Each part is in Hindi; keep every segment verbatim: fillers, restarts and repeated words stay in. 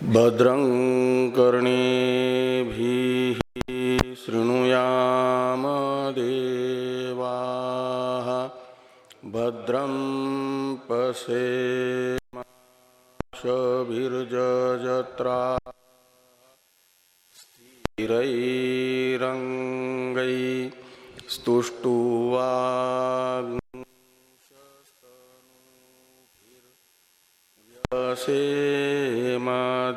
भद्रं कर्णेभिः शृणुयाम देवाः भद्रं पश्येमाक्षभिर्यजत्राः स्थिरैरङ्गैस्तुष्ट्वाग्निशस्तनूभिर्व्यसेम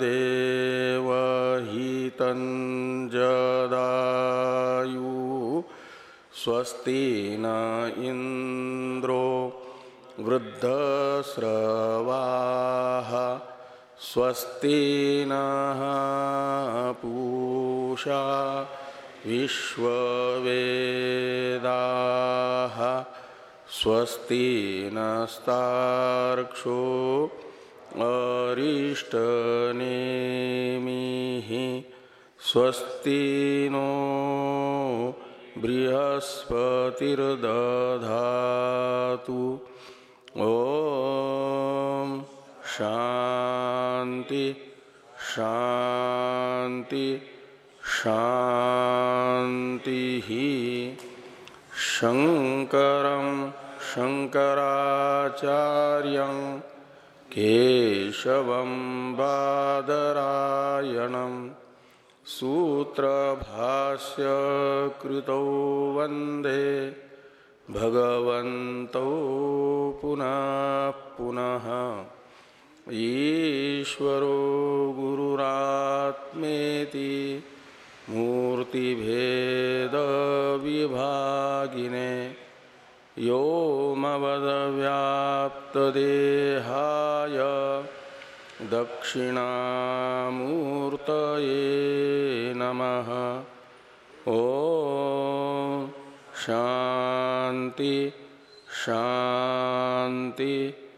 देवहितं जदायुः स्वस्ति न इन्द्रो वृद्धस्रवाः स्वस्ति नः पूषा विश्ववेदाः स्वस्ति नस्तार्क्ष्यो अरिष्टनेमिः स्वस्ति नो बृहस्पतिर्दधातु ओम शांति शांति शांति ही। शंकरं शंकराचार्यं केशवं बादरायणं सूत्रभाष्य कृतौ वंदे भगवन्तौ पुनः पुनः। ईश्वरो गुरुरात्मेति मूर्तिभेद विभागिने व्योमवद्व्याप्तदेहाय दक्षिणामूर्तये नमः। ओम शांति शांति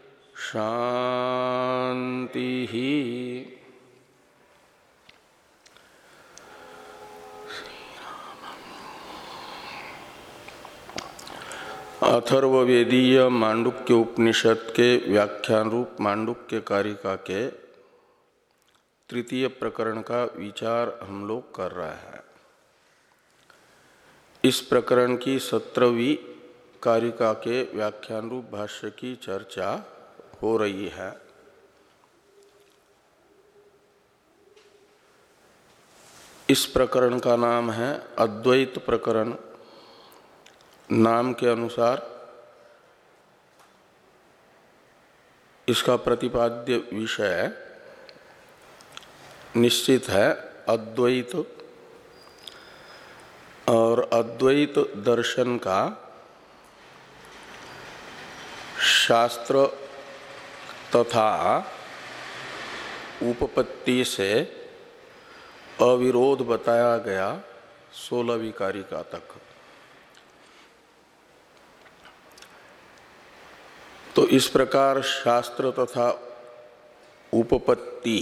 शांति ही। अथर्ववेदीय मांडुक्य उपनिषद के व्याख्यान रूप मांडुक्य कारिका के तृतीय प्रकरण का विचार हम लोग कर रहे हैं। इस प्रकरण की सत्रहवीं कारिका के व्याख्यान रूप भाष्य की चर्चा हो रही है। इस प्रकरण का नाम है अद्वैत प्रकरण। नाम के अनुसार इसका प्रतिपाद्य विषय निश्चित है अद्वैत, और अद्वैत दर्शन का शास्त्र तथा उपपत्ति से अविरोध बताया गया सोलहवीं कारिका तक। तो इस प्रकार शास्त्र तथा उपपत्ति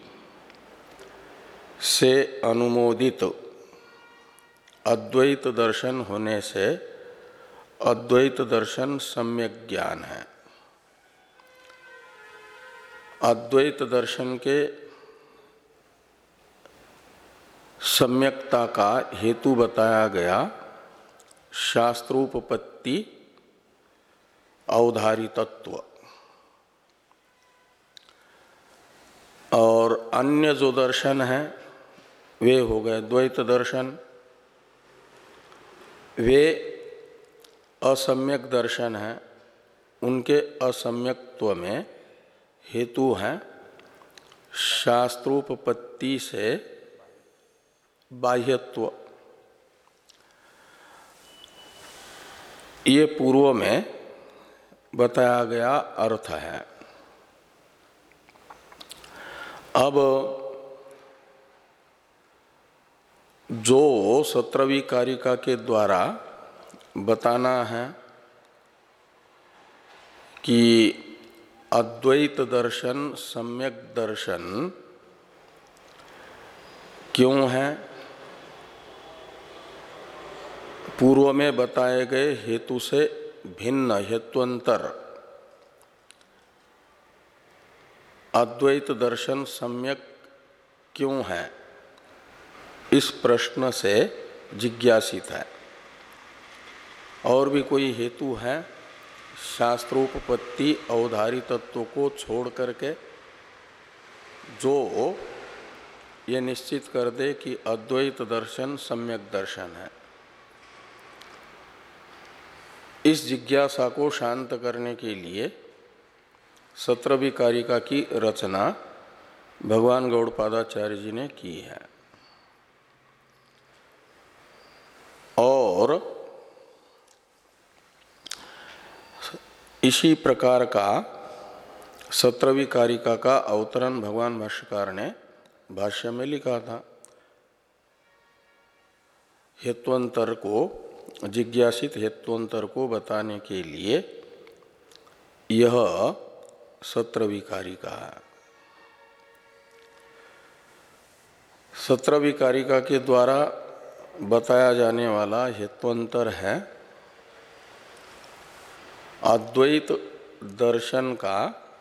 से अनुमोदित अद्वैत दर्शन होने से अद्वैत दर्शन सम्यक ज्ञान है। अद्वैत दर्शन के सम्यकता का हेतु बताया गया शास्त्रोपपत्ति अवधारी तत्व, और अन्य जो दर्शन है वे हो गए द्वैत दर्शन। वे असम्यक दर्शन हैं, उनके असम्यक्त्व में हेतु हैं शास्त्रोपपत्ति से बाह्यत्व। ये पूर्व में बताया गया अर्थ है। अब जो सत्रहवीं कारिका के द्वारा बताना है कि अद्वैत दर्शन सम्यक दर्शन क्यों है, पूर्व में बताए गए हेतु से भिन्न हेत्वंतर अद्वैत दर्शन सम्यक क्यों है, इस प्रश्न से जिज्ञासित है। और भी कोई हेतु है शास्त्रोपपत्ति अवधारी तत्व को छोड़ करके जो ये निश्चित कर दे कि अद्वैत दर्शन सम्यक दर्शन है? इस जिज्ञासा को शांत करने के लिए सत्रहवीं कारिका की रचना भगवान गौड़पादाचार्य जी ने की है। और इसी प्रकार का सत्रहवीं कारिका का अवतरण भगवान भाष्यकार ने भाष्य में लिखा था। हेत्वंतर को, जिज्ञासित हेत्वंतर को बताने के लिए यह सत्रहवीं कारिका है। सत्रहवीं कारिका के द्वारा बताया जाने वाला हेत्वंतर है अद्वैत दर्शन का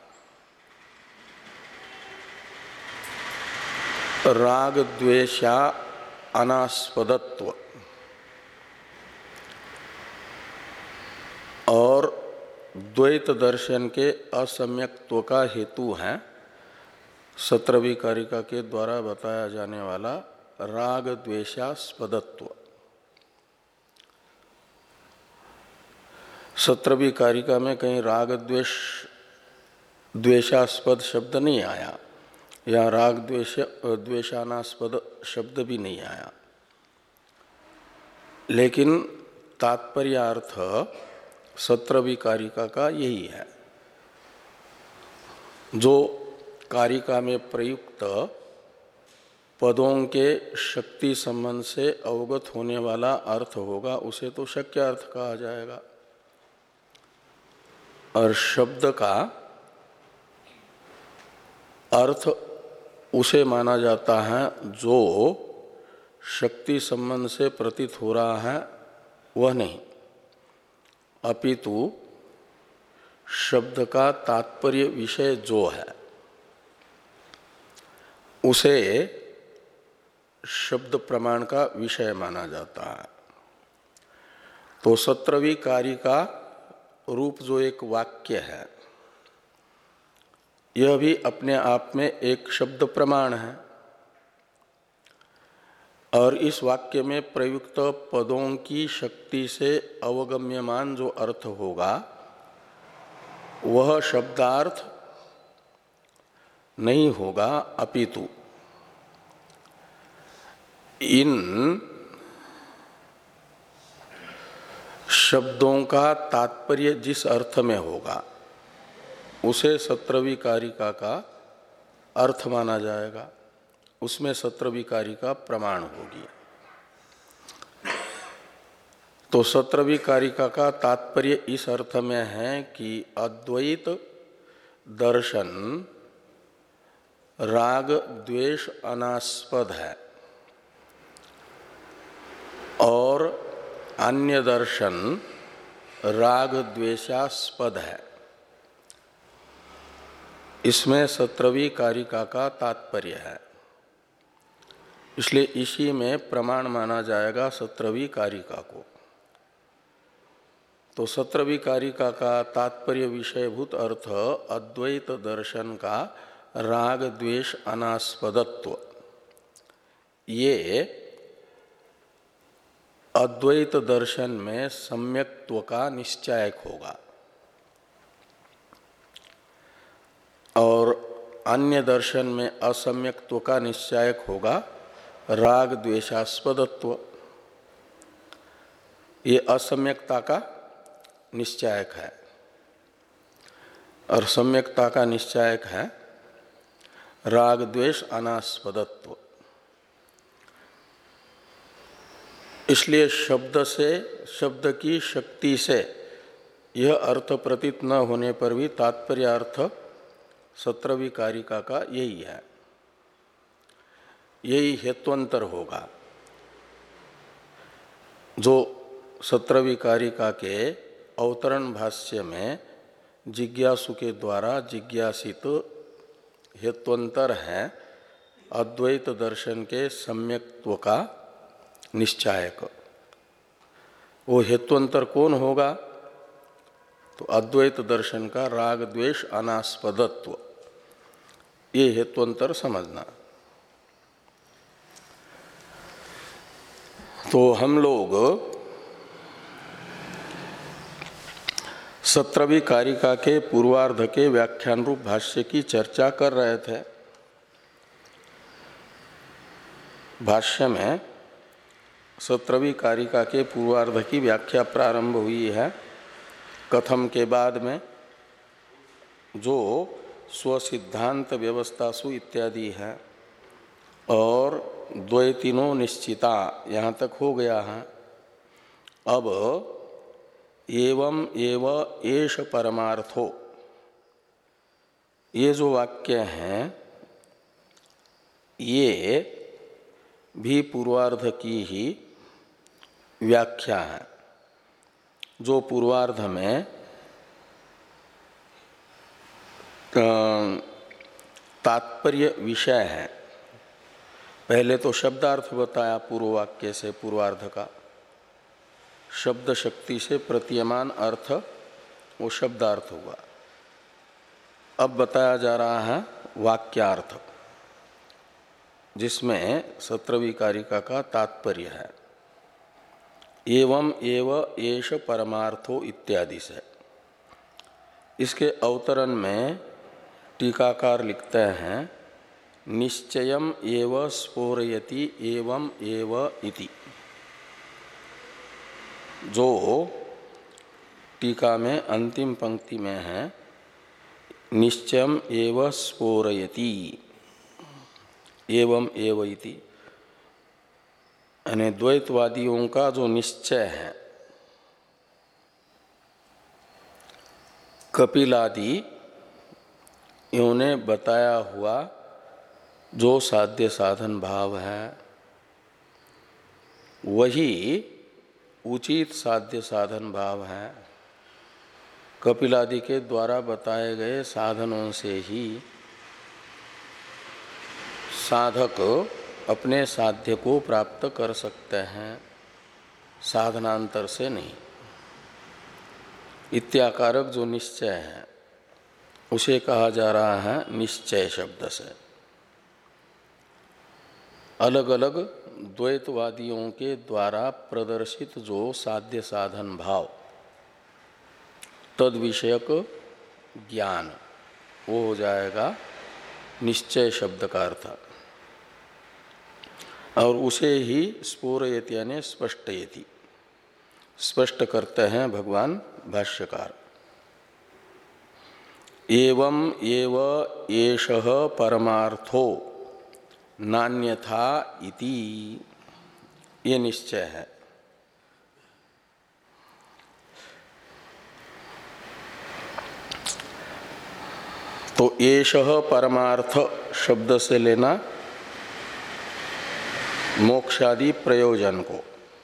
राग द्वेषा अनास्पदत्व और द्वैत दर्शन के असम्यक्त्व का हेतु है सत्रहवीं कारिका के द्वारा बताया जाने वाला राग द्वेषास्पदत्व। सत्रहवीं कारिका में कहीं राग द्वेष द्वेषास्पद शब्द नहीं आया, या राग द्वेष द्वेषानास्पद शब्द भी नहीं आया, लेकिन तात्पर्यार्थ सत्रहवीं कारिका का यही है। जो कारिका में प्रयुक्त पदों के शक्ति संबंध से अवगत होने वाला अर्थ होगा उसे तो शक्य अर्थ कहा जाएगा, और शब्द का अर्थ उसे माना जाता है जो शक्ति संबंध से प्रतीत हो रहा है वह नहीं, अपितु शब्द का तात्पर्य विषय जो है उसे शब्द प्रमाण का विषय माना जाता है। तो सत्रहवीं कारिका रूप जो एक वाक्य है यह भी अपने आप में एक शब्द प्रमाण है, और इस वाक्य में प्रयुक्त पदों की शक्ति से अवगम्यमान जो अर्थ होगा वह शब्दार्थ नहीं होगा, अपितु इन शब्दों का तात्पर्य जिस अर्थ में होगा उसे सत्रहवीं कारिका का अर्थ माना जाएगा, उसमें सत्रहवीं कारिका प्रमाण होगी। तो सत्रहवीं कारिका का तात्पर्य इस अर्थ में है कि अद्वैत दर्शन राग द्वेष अनास्पद है और अन्य दर्शन राग द्वेषास्पद है। इसमें सत्रहवीं कारिका का तात्पर्य है, इसलिए इसी में प्रमाण माना जाएगा सत्रहवीं कारिका को। तो सत्रहवीं कारिका का तात्पर्य विषयभूत अर्थ अद्वैत दर्शन का राग द्वेष अनास्पदत्व, ये अद्वैत दर्शन में सम्यक्त्व का निश्चायक होगा, और अन्य दर्शन में असम्यक्त्व का निश्चायक होगा राग द्वेषास्पदत्व। ये असम्यकता का निश्चायक है और सम्यकता का निश्चायक है राग द्वेष अनास्पदत्व। इसलिए शब्द से, शब्द की शक्ति से यह अर्थ प्रतीत न होने पर भी तात्पर्यार्थ सत्रहवीं कारिका का यही है, यही हेत्वंतर होगा जो सत्रहवीं कारिका के अवतरण भाष्य में जिज्ञासु के द्वारा जिज्ञासित हेत्वंतर है अद्वैत दर्शन के सम्यक्त्व का निश्चायक। वो हेत्वंतर कौन होगा? तो अद्वैत दर्शन का राग द्वेष अनास्पदत्व, ये हेत्वंतर समझना। तो हम लोग सत्रहवीं कारिका के पूर्वार्ध के व्याख्यान रूप भाष्य की चर्चा कर रहे थे। भाष्य में सत्रहवीं कारिका के पूर्वार्ध की व्याख्या प्रारंभ हुई है। कथम के बाद में जो स्वसिद्धांत व्यवस्थासु इत्यादि है और द्वैतिनो निश्चिता यहाँ तक हो गया है। अब एवं एव एष परमार्थो, ये जो वाक्य हैं ये भी पूर्वार्ध की ही व्याख्या है। जो पूर्वार्ध में तात्पर्य विषय है, पहले तो शब्दार्थ बताया पूर्व वाक्य से पूर्वार्ध का, शब्द शक्ति से प्रतीयमान अर्थ वो शब्दार्थ हुआ। अब बताया जा रहा है वाक्यार्थ, जिसमें सत्रहवीं कारिका का तात्पर्य है। एवं एव एष परमार्थो इत्यादि से। इसके अवतरण में टीकाकार लिखते हैं निश्चयम एव स्फोरयति एवं एव इति। जो टीका में अंतिम पंक्ति में है निश्चयम एव स्फोरयति एवं एव इति, यानी द्वैतवादियों का जो निश्चय है, कपिलादि इन्होंने बताया हुआ जो साध्य साधन भाव है वही उचित साध्य साधन भाव है। कपिलादि के द्वारा बताए गए साधनों से ही साधक अपने साध्य को प्राप्त कर सकते हैं, साधनांतर से नहीं। इत्याकारक जो निश्चय है उसे कहा जा रहा है निश्चय शब्द से। अलग अलग द्वैतवादियों के द्वारा प्रदर्शित जो साध्य साधन भाव, तद विषयक ज्ञान, वो हो जाएगा निश्चय शब्द का अर्थ। और उसे ही स्फोरयति यानी स्पष्टयति, स्पष्ट करते हैं भगवान भाष्यकार। एवं एव एषः परमार्थो नान्यथा इति, ये निश्चय है। तो एषः परमार्थ शब्द से लेना मोक्षादि प्रयोजन को।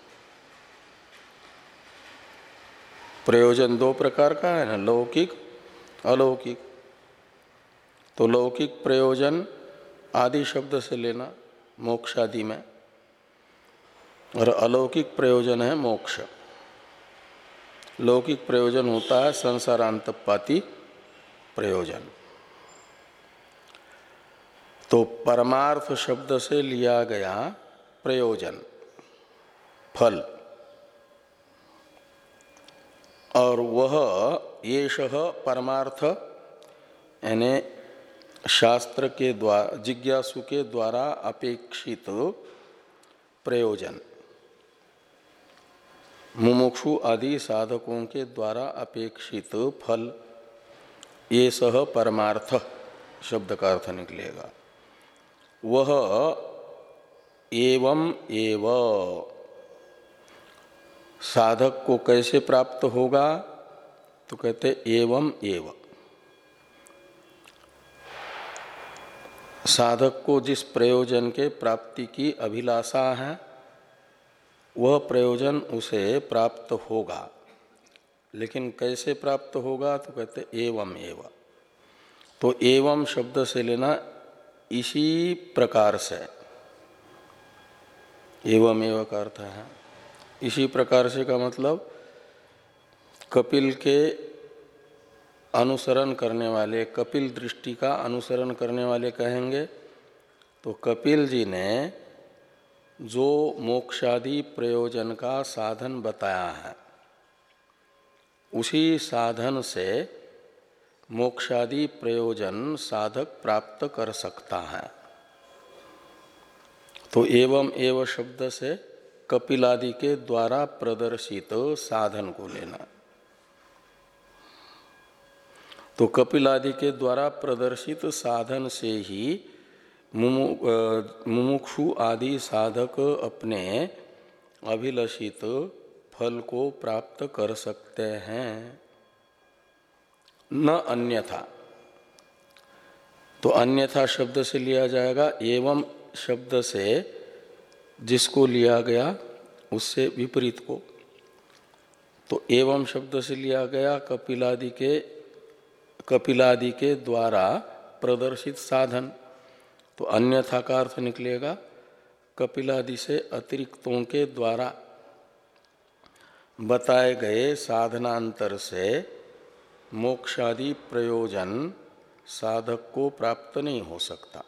प्रयोजन दो प्रकार का है ना, लौकिक अलौकिक। तो लौकिक प्रयोजन आदि शब्द से लेना मोक्षादि में, और अलौकिक प्रयोजन है मोक्ष। लौकिक प्रयोजन होता है संसारांतपाती प्रयोजन। तो परमार्थ शब्द से लिया गया प्रयोजन, फल, और वह येषः परमार्थ यानी शास्त्र के द्वारा, जिज्ञासु के द्वारा अपेक्षित प्रयोजन, मुमुक्षु आदि साधकों के द्वारा अपेक्षित फल, ये सह परमार्थ शब्द का अर्थ निकलेगा। वह एवं एव साधक को कैसे प्राप्त होगा? तो कहते एवं एव, साधक को जिस प्रयोजन के प्राप्ति की अभिलाषा है वह प्रयोजन उसे प्राप्त होगा। लेकिन कैसे प्राप्त होगा? तो कहते एवं एव। तो एवं शब्द से लेना इसी प्रकार से, एवं एवं का अर्थ है इसी प्रकार से का मतलब कपिल के अनुसरण करने वाले, कपिल दृष्टि का अनुसरण करने वाले कहेंगे तो कपिल जी ने जो मोक्षादि प्रयोजन का साधन बताया है उसी साधन से मोक्षादि प्रयोजन साधक प्राप्त कर सकता है। तो एवं एवं शब्द से कपिलादि के द्वारा प्रदर्शित साधन को लेना। तो कपिलादि के द्वारा प्रदर्शित साधन से ही मुमुक्षु आदि साधक अपने अभिलषित फल को प्राप्त कर सकते हैं, न अन्यथा। तो अन्यथा शब्द से लिया जाएगा एवं शब्द से जिसको लिया गया उससे विपरीत को। तो एवं शब्द से लिया गया कपिलादि के कपिलादि के द्वारा प्रदर्शित साधन, तो अन्यथा का अर्थ निकलेगा कपिलादि से अतिरिक्तों के द्वारा बताए गए साधनांतर से मोक्षादि प्रयोजन साधक को प्राप्त नहीं हो सकता।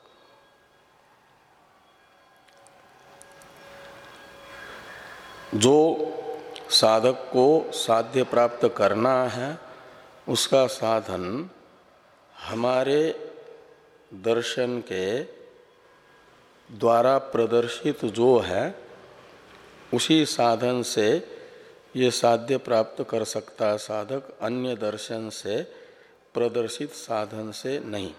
जो साधक को साध्य प्राप्त करना है उसका साधन हमारे दर्शन के द्वारा प्रदर्शित जो है उसी साधन से ये साध्य प्राप्त कर सकता है साधक, अन्य दर्शन से प्रदर्शित साधन से नहीं।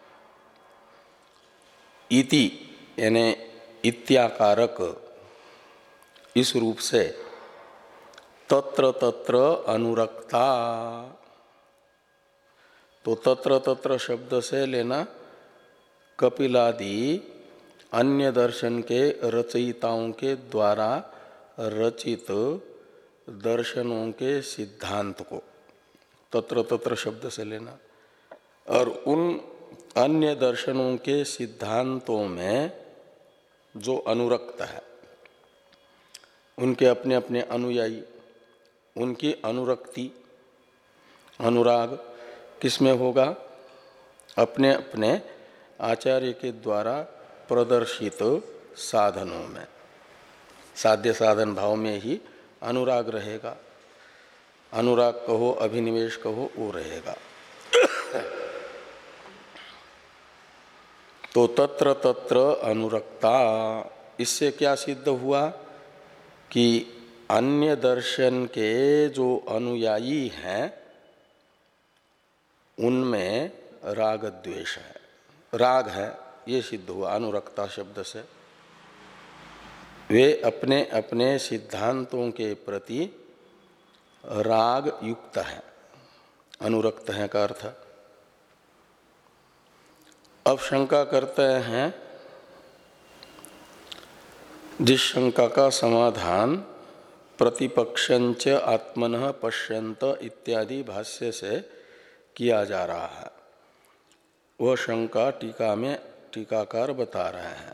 इति यानी इत्याकारक इस रूप से तत्र तत्र अनुरक्ता। तो तत्र तत्र शब्द से लेना कपिलादि अन्य दर्शन के रचयिताओं के द्वारा रचित दर्शनों के सिद्धांत को तत्र तत्र शब्द से लेना, और उन अन्य दर्शनों के सिद्धांतों में जो अनुरक्त है, उनके अपने अपने अनुयायी, उनकी अनुरक्ति अनुराग किसमें होगा? अपने अपने आचार्य के द्वारा प्रदर्शित साधनों में, साध्य साधन भाव में ही अनुराग रहेगा। अनुराग कहो, अभिनिवेश कहो, वो रहेगा। तो तत्र तत्र अनुरक्ता, इससे क्या सिद्ध हुआ कि अन्य दर्शन के जो अनुयायी हैं उनमें राग द्वेष है, राग है, ये सिद्ध हुआ अनुरक्ता शब्द से। वे अपने अपने सिद्धांतों के प्रति राग युक्त है, अनुरक्त है का अर्थ। अब शंका करते हैं, जिस शंका का समाधान प्रतिपक्षंच आत्मनः पश्यन्त इत्यादि भाष्य से किया जा रहा है, वह शंका टीका में टीकाकार बता रहे हैं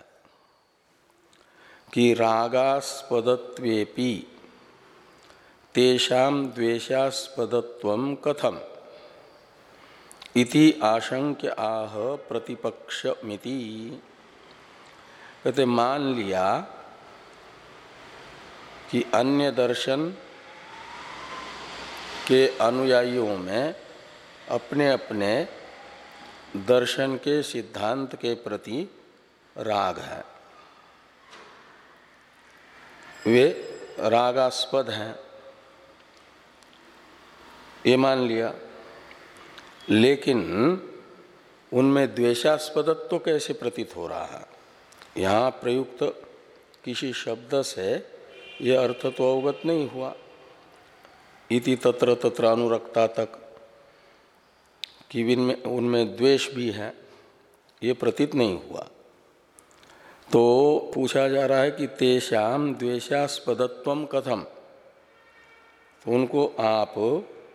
कि रागास्पदत्वेपि तेषां द्वेषास्पदत्वं कथम इति आशंक्य आह प्रतिपक्षमिति। कहते मान लिया कि अन्य दर्शन के अनुयायियों में अपने अपने दर्शन के सिद्धांत के प्रति राग है, वे रागास्पद हैं, ये मान लिया। लेकिन उनमें द्वेषास्पदत्व तो कैसे प्रतीत हो रहा है? यहाँ प्रयुक्त किसी शब्द से यह अर्थ तो अवगत नहीं हुआ, इति तत्र तत्र अनुरक्ता तक कि इनमें उनमें द्वेष भी है, ये प्रतीत नहीं हुआ। तो पूछा जा रहा है कि तेषाम द्वेषास्पदत्वम कथम, तो उनको आप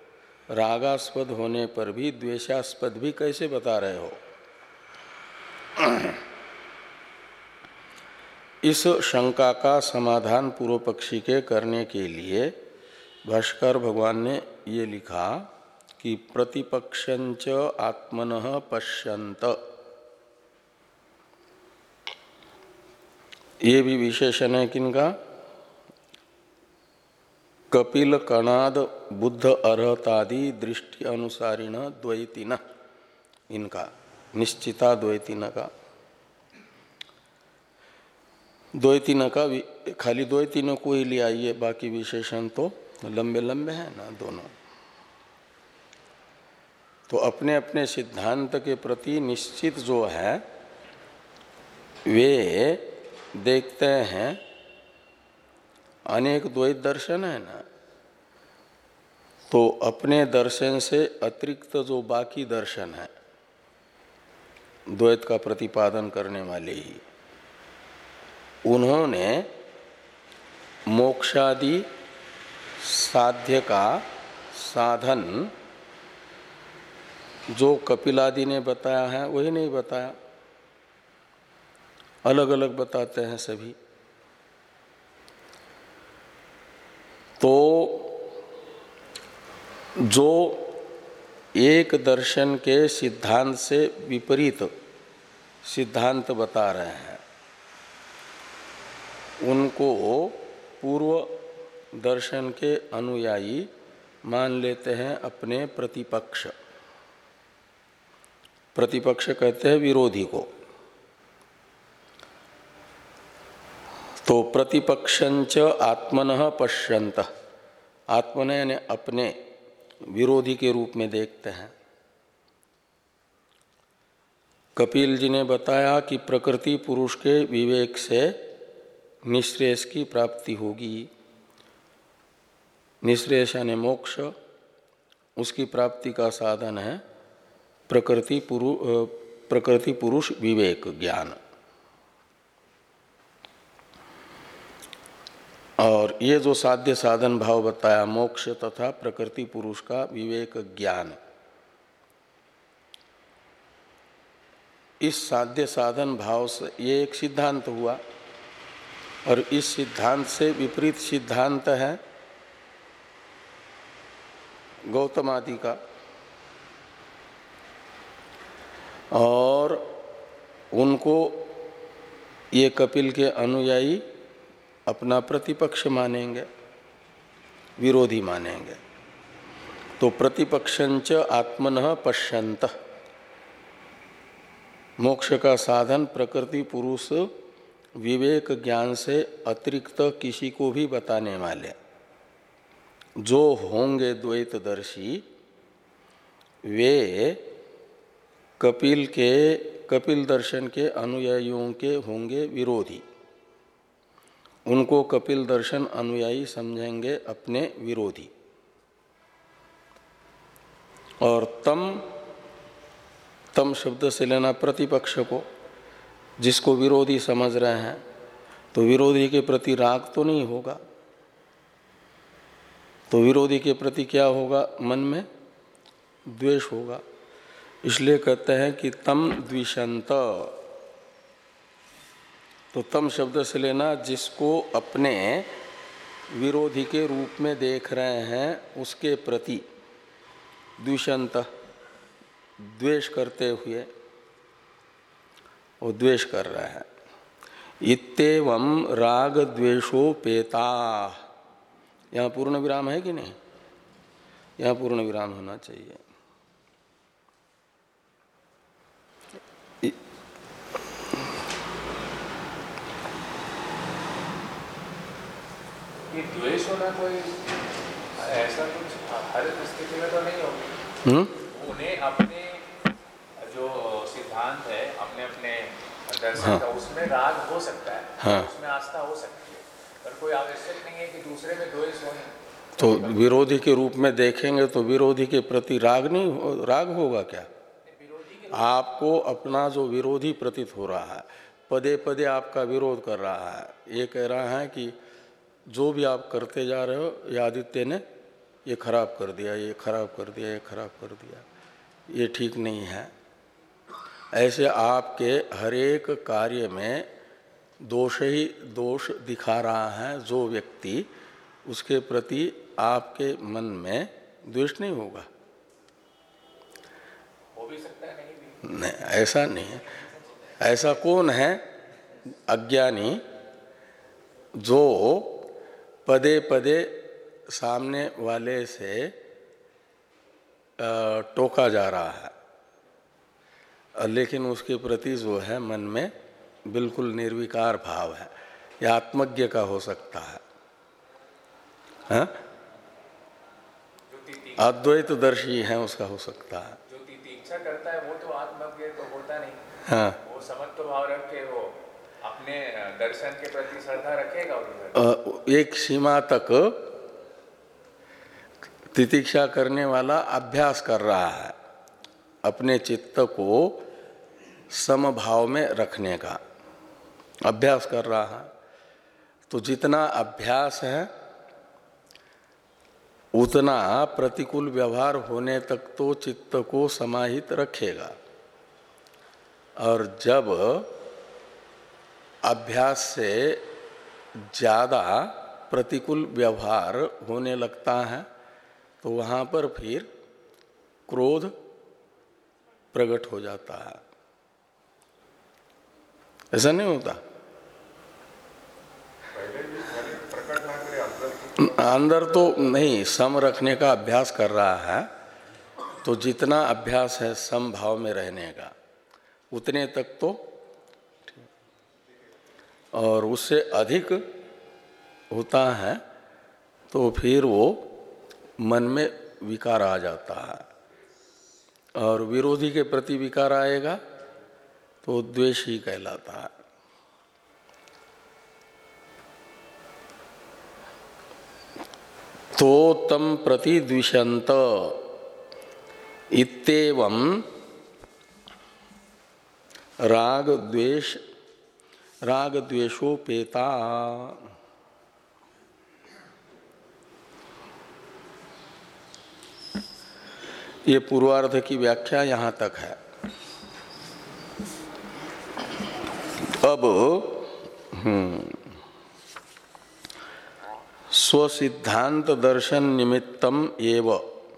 रागास्पद होने पर भी द्वेषास्पद भी कैसे बता रहे हो? इस शंका का समाधान पूर्व पक्षी के करने के लिए भाष्कर भगवान ने ये लिखा कि प्रतिपक्षंच आत्मनः पश्यन्त, ये भी विशेषण है किनका? कपिल कणाद बुद्ध अर्हतादि दृष्टि अनुसारिण द्वैतिन, इनका निश्चिता द्वैतिन का। द्वैतिन का खाली द्वैतिन को ही ले आइए, बाकी विशेषण तो लंबे लंबे हैं ना दोनों। तो अपने अपने सिद्धांत के प्रति निश्चित जो है वे देखते हैं। अनेक द्वैत दर्शन है ना, तो अपने दर्शन से अतिरिक्त जो बाकी दर्शन है द्वैत का प्रतिपादन करने वाले ही, उन्होंने मोक्षादि साध्य का साधन जो कपिलादि ने बताया है वही नहीं बताया, अलग अलग बताते हैं सभी। तो जो एक दर्शन के सिद्धांत से विपरीत सिद्धांत बता रहे हैं उनको पूर्व दर्शन के अनुयायी मान लेते हैं अपने प्रतिपक्ष। प्रतिपक्ष कहते हैं विरोधी को। तो प्रतिपक्षंच आत्मनः पश्यन्तः, आत्मन यानी अपने विरोधी के रूप में देखते हैं। कपिल जी ने बताया कि प्रकृति पुरुष के विवेक से निःश्रेयस की प्राप्ति होगी। निःश्रेयस यानी मोक्ष, उसकी प्राप्ति का साधन है प्रकृति पुरु प्रकृति पुरुष विवेक ज्ञान। और ये जो साध्य साधन भाव बताया मोक्ष तथा प्रकृति पुरुष का विवेक ज्ञान, इस साध्य साधन भाव से ये एक सिद्धांत हुआ। और इस सिद्धांत से विपरीत सिद्धांत है गौतम आदि का, और उनको ये कपिल के अनुयायी अपना प्रतिपक्ष मानेंगे, विरोधी मानेंगे। तो प्रतिपक्षंच आत्मनः पश्यन्तः, मोक्ष का साधन प्रकृति पुरुष विवेक ज्ञान से अतिरिक्त किसी को भी बताने वाले जो होंगे द्वैतदर्शी, वे कपिल के कपिल दर्शन के अनुयायियों के होंगे विरोधी। उनको कपिल दर्शन अनुयायी समझेंगे अपने विरोधी। और तम तम शब्द से लेना प्रतिपक्ष को, जिसको विरोधी समझ रहे हैं, तो विरोधी के प्रति राग तो नहीं होगा। तो विरोधी के प्रति क्या होगा? मन में द्वेष होगा। इसलिए कहते हैं कि तम द्विषंत। तो तम शब्द से लेना जिसको अपने विरोधी के रूप में देख रहे हैं उसके प्रति द्विषंत, द्वेष करते हुए वो द्वेष कर रहा है। इत्येवं राग द्वेषोपेता, यहाँ पूर्ण विराम है कि नहीं? यहाँ पूर्ण विराम होना चाहिए। ये द्वेष होना कोई ऐसा कुछ हर स्थिति में तो नहीं होगा। उन्हें अपने जो सिद्धांत है, अपने अपने दर्शन हाँ। का, उसमें राग हो सकता है हाँ। उसमें आस्था हो सकती है, पर कोई आवश्यक नहीं है कि दूसरे में द्वेष हो। तो विरोधी के रूप में देखेंगे तो विरोधी के प्रति राग नहीं हो, राग होगा क्या? आपको अपना जो विरोधी प्रतीत हो रहा है, पदे पदे आपका विरोध कर रहा है, ये कह रहा है कि जो भी आप करते जा रहे हो ये आदित्य ने ये खराब कर दिया, ये खराब कर दिया, ये खराब कर दिया, ये ठीक नहीं है। ऐसे आपके हर एक कार्य में दोष ही दोष दिखा रहा है जो व्यक्ति, उसके प्रति आपके मन में द्वेष नहीं होगा। हो भी सकता है, नहीं भी। नहीं, ऐसा नहीं है। ऐसा कौन है अज्ञानी जो पदे पदे सामने वाले से टोका जा रहा है, लेकिन उसके प्रति जो है मन में बिल्कुल निर्विकार भाव है? यह आत्मज्ञ का हो सकता है, हाँ? अद्वैतदर्शी है उसका हो सकता है। जो तितिक्षा करता है वो तो आत्मज्ञ तो होता नहीं। हाँ, वो समत्व भाव रख के वो अपने दर्शन के प्रति श्रद्धा रखेगा उधर। एक सीमा तक तितिक्षा करने वाला अभ्यास कर रहा है अपने चित्त को समभाव में रखने का, अभ्यास कर रहा है। तो जितना अभ्यास है उतना प्रतिकूल व्यवहार होने तक तो चित्त को समाहित रखेगा, और जब अभ्यास से ज़्यादा प्रतिकूल व्यवहार होने लगता है तो वहाँ पर फिर क्रोध प्रकट हो जाता है। ऐसा नहीं होता? अंदर तो नहीं, सम रखने का अभ्यास कर रहा है, तो जितना अभ्यास है सम भाव में रहने का उतने तक तो, और उससे अधिक होता है तो फिर वो मन में विकार आ जाता है, और विरोधी के प्रति विकार आएगा तो द्वेष ही कहलाता है। तो तम प्रति द्विषंत इत्येवं राग द्वेष राग द्वेषोपेता। ये पूर्वार्ध की व्याख्या यहाँ तक है। अब हम्म स्वसिद्धांत दर्शन निमित्तम एव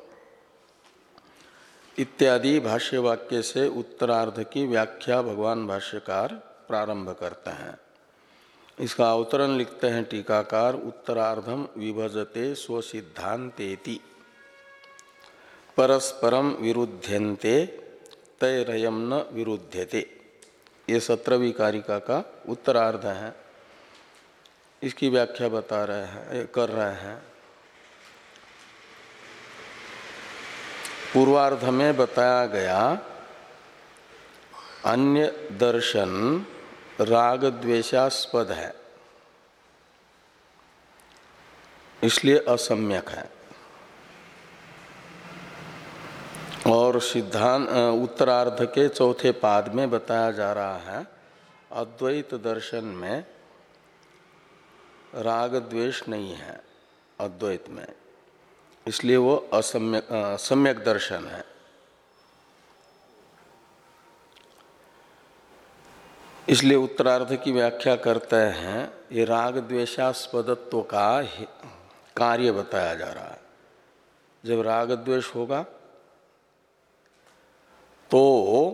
इत्यादि भाष्य वाक्य से उत्तरार्ध की व्याख्या भगवान भाष्यकार प्रारंभ करते हैं। इसका अवतरण लिखते हैं टीकाकार, उत्तरार्धम विभजते स्वसिद्धांतेति परस्परम विरुध्यन्ते तैरयम न विरुध्यते। ये सत्रहवीं कारिका का उत्तरार्ध है। इसकी व्याख्या बता रहे हैं, कर रहे हैं। पूर्वार्ध में बताया गया अन्य दर्शन राग द्वेषास्पद है, इसलिए असम्यक है। और सिद्धांत उत्तरार्ध के चौथे पाद में बताया जा रहा है अद्वैत दर्शन में राग द्वेष नहीं है अद्वैत में, इसलिए वो असम्यक सम्यक दर्शन है। इसलिए उत्तरार्ध की व्याख्या करते हैं ये राग द्वेषास्पदत्व का कार्य बताया जा रहा है। जब राग द्वेष होगा तो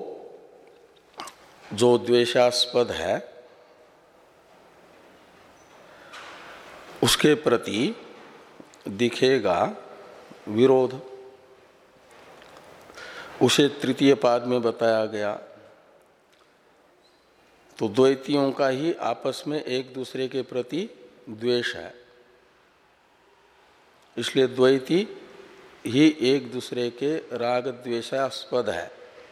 जो द्वेषास्पद है उसके प्रति दिखेगा विरोध। उसे तृतीय पाद में बताया गया। तो द्वैतियों का ही आपस में एक दूसरे के प्रति द्वेष है, इसलिए द्वैती ही एक दूसरे के राग द्वेषास्पद है।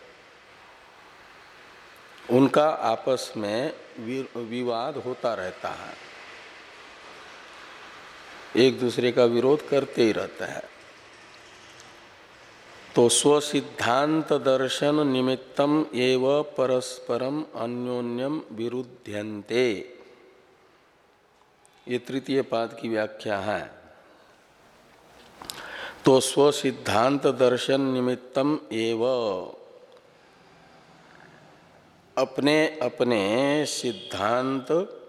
उनका आपस में विवाद होता रहता है, एक दूसरे का विरोध करते ही रहता है। तो स्वसिद्धांत दर्शन निमित्तम एव परस्परम अन्योन्यम विरुध्यन्ते, ये तृतीय पाद की व्याख्या है। तो स्वसिद्धांत दर्शन निमित्तम एव, अपने अपने सिद्धांत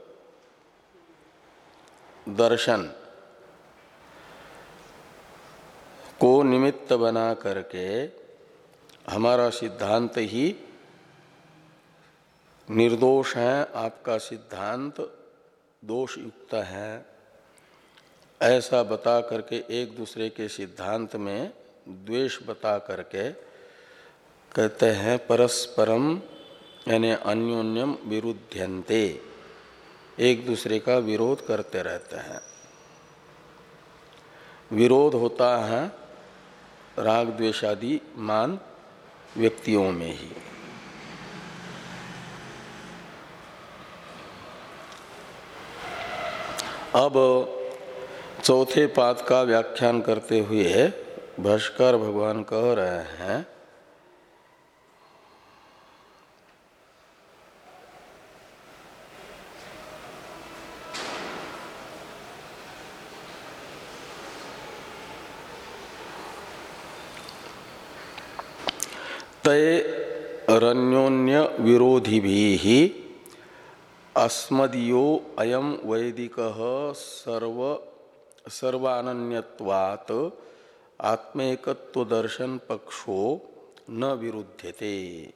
दर्शन को निमित्त बना करके हमारा सिद्धांत ही निर्दोष है, आपका सिद्धांत दोष युक्त है, ऐसा बता करके एक दूसरे के सिद्धांत में द्वेष बता करके कहते हैं परस्परम यानी अन्योन्यम विरुध्यन्ते, एक दूसरे का विरोध करते रहते हैं। विरोध होता है राग द्वेषादि मान व्यक्तियों में ही। अब चौथे पाद का व्याख्यान करते हुए भाष्कर भगवान कह रहे हैं तय रण्योन्य विरोधी भी अस्मदीयो अयम वैदिकः सर्व सर्वानन्यत्वात् आत्मेकत्व दर्शन पक्षो न विरुध्यते।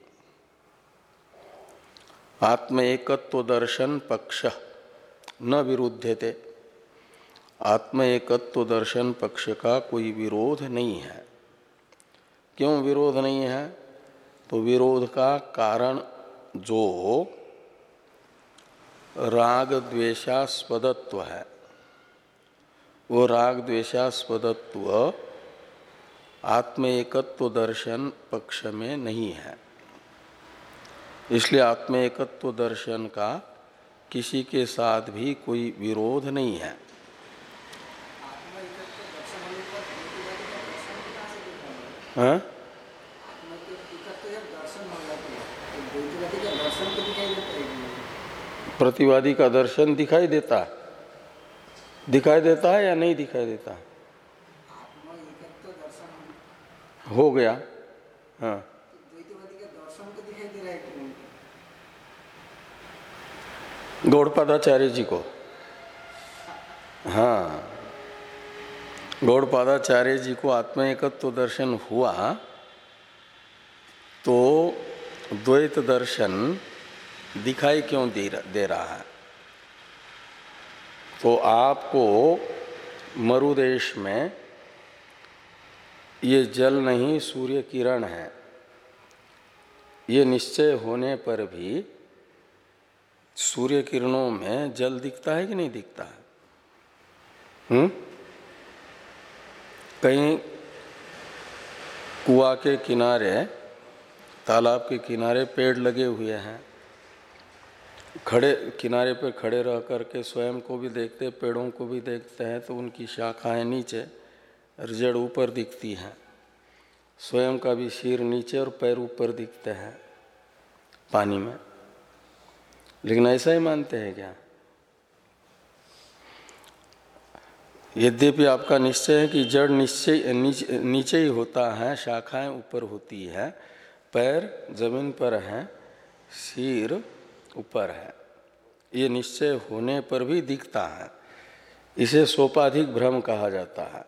आत्मेकत्व दर्शन पक्ष न विरुध्यते, आत्मेकत्व दर्शन पक्ष का कोई विरोध नहीं है। क्यों विरोध नहीं है? तो विरोध का कारण जो राग द्वेषास्पदत्व है, वो राग द्वेषास्पदत्व आत्म एकत्व दर्शन पक्ष में नहीं है। इसलिए आत्म एकत्व दर्शन का किसी के साथ भी कोई विरोध नहीं है। हाँ? प्रतिवादी का दर्शन दिखाई देता है, दिखाई देता है या नहीं दिखाई देता है? हो गया। हाँ, गौड़पादाचार्य जी को, हाँ, गौड़पादाचार्य जी को आत्म एकत्व दर्शन हुआ तो द्वैत दर्शन दिखाई क्यों दे रहा है? तो आपको मरुदेश में ये जल नहीं सूर्य किरण है, ये निश्चय होने पर भी सूर्य किरणों में जल दिखता है कि नहीं दिखता है? हम्म? कहीं कुआं के किनारे, तालाब के किनारे पेड़ लगे हुए हैं, खड़े किनारे पर खड़े रह करके स्वयं को भी देखते, पेड़ों को भी देखते हैं, तो उनकी शाखाएं नीचे और जड़ ऊपर दिखती हैं। स्वयं का भी सिर नीचे और पैर ऊपर दिखते हैं पानी में। लेकिन ऐसा ही मानते हैं क्या? यद्यपि आपका निश्चय है कि जड़ निश्चय नीचे, नीचे ही होता है, शाखाएं ऊपर होती है, पैर जमीन पर हैं, सिर ऊपर है, ये निश्चय होने पर भी दिखता है। इसे सोपाधिक भ्रम कहा जाता है।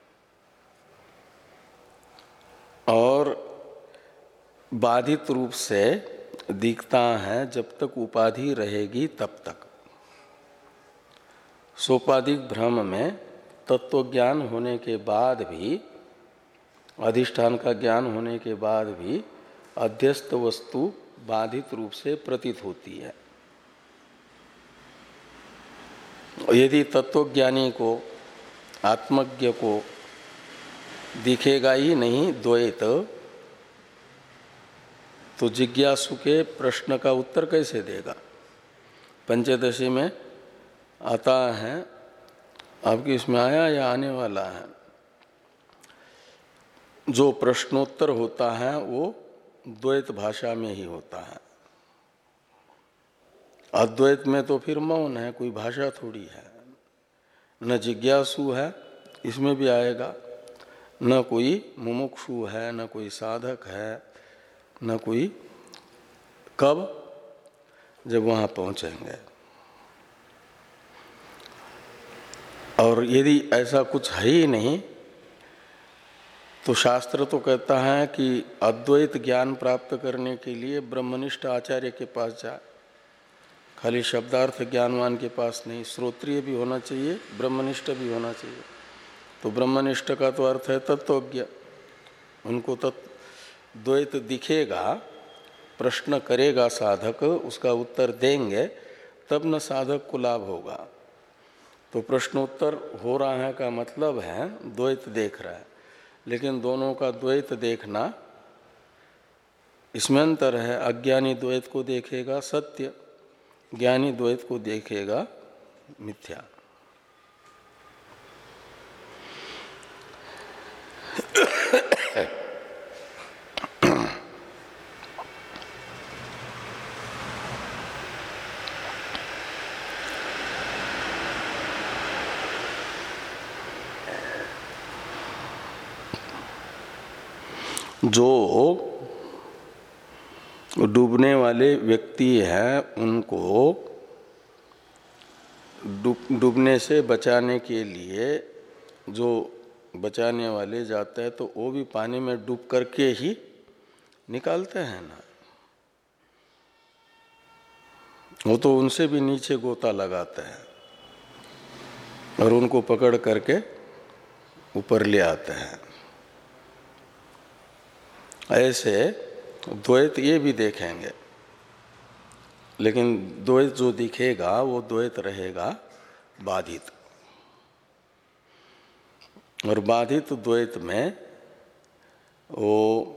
और बाधित रूप से दिखता है जब तक उपाधि रहेगी तब तक। सोपाधिक भ्रम में तत्व ज्ञान होने के बाद भी, अधिष्ठान का ज्ञान होने के बाद भी अध्यस्त वस्तु बाधित रूप से प्रतीत होती है। यदि तत्वज्ञानी को, आत्मज्ञ को दिखेगा ही नहीं द्वैत, तो जिज्ञासु के प्रश्न का उत्तर कैसे देगा? पंचदशी में आता है, आपकी इसमें आया या आने वाला है, जो प्रश्नोत्तर होता है वो द्वैत भाषा में ही होता है। अद्वैत में तो फिर मौन है, कोई भाषा थोड़ी है। न जिज्ञासु है, इसमें भी आएगा, न कोई मुमुक्षु है, न कोई साधक है, न कोई, कब जब वहाँ पहुँचेंगे। और यदि ऐसा कुछ है ही नहीं तो शास्त्र तो कहता है कि अद्वैत ज्ञान प्राप्त करने के लिए ब्रह्मनिष्ठ आचार्य के पास जाए, खाली शब्दार्थ ज्ञानवान के पास नहीं, श्रोत्रिय भी होना चाहिए, ब्रह्मनिष्ठ भी होना चाहिए। तो ब्रह्मनिष्ठ का तो अर्थ है तत्वज्ञ, उनको तत्व द्वैत दिखेगा, प्रश्न करेगा साधक, उसका उत्तर देंगे, तब न साधक को लाभ होगा। तो प्रश्नोत्तर हो रहा है का मतलब है द्वैत देख रहा है, लेकिन दोनों का द्वैत देखना, इसमें अंतर है। अज्ञानी द्वैत को देखेगा सत्य, ज्ञानी द्वैत को देखेगा मिथ्या। जो डूबने वाले व्यक्ति हैं उनको डूबने से बचाने के लिए जो बचाने वाले जाते हैं तो वो भी पानी में डूब करके ही निकालते हैं ना, वो तो उनसे भी नीचे गोता लगाते हैं और उनको पकड़ करके ऊपर ले आते हैं। ऐसे द्वैत ये भी देखेंगे, लेकिन द्वैत जो दिखेगा वो द्वैत रहेगा बाधित, और बाधित द्वैत में वो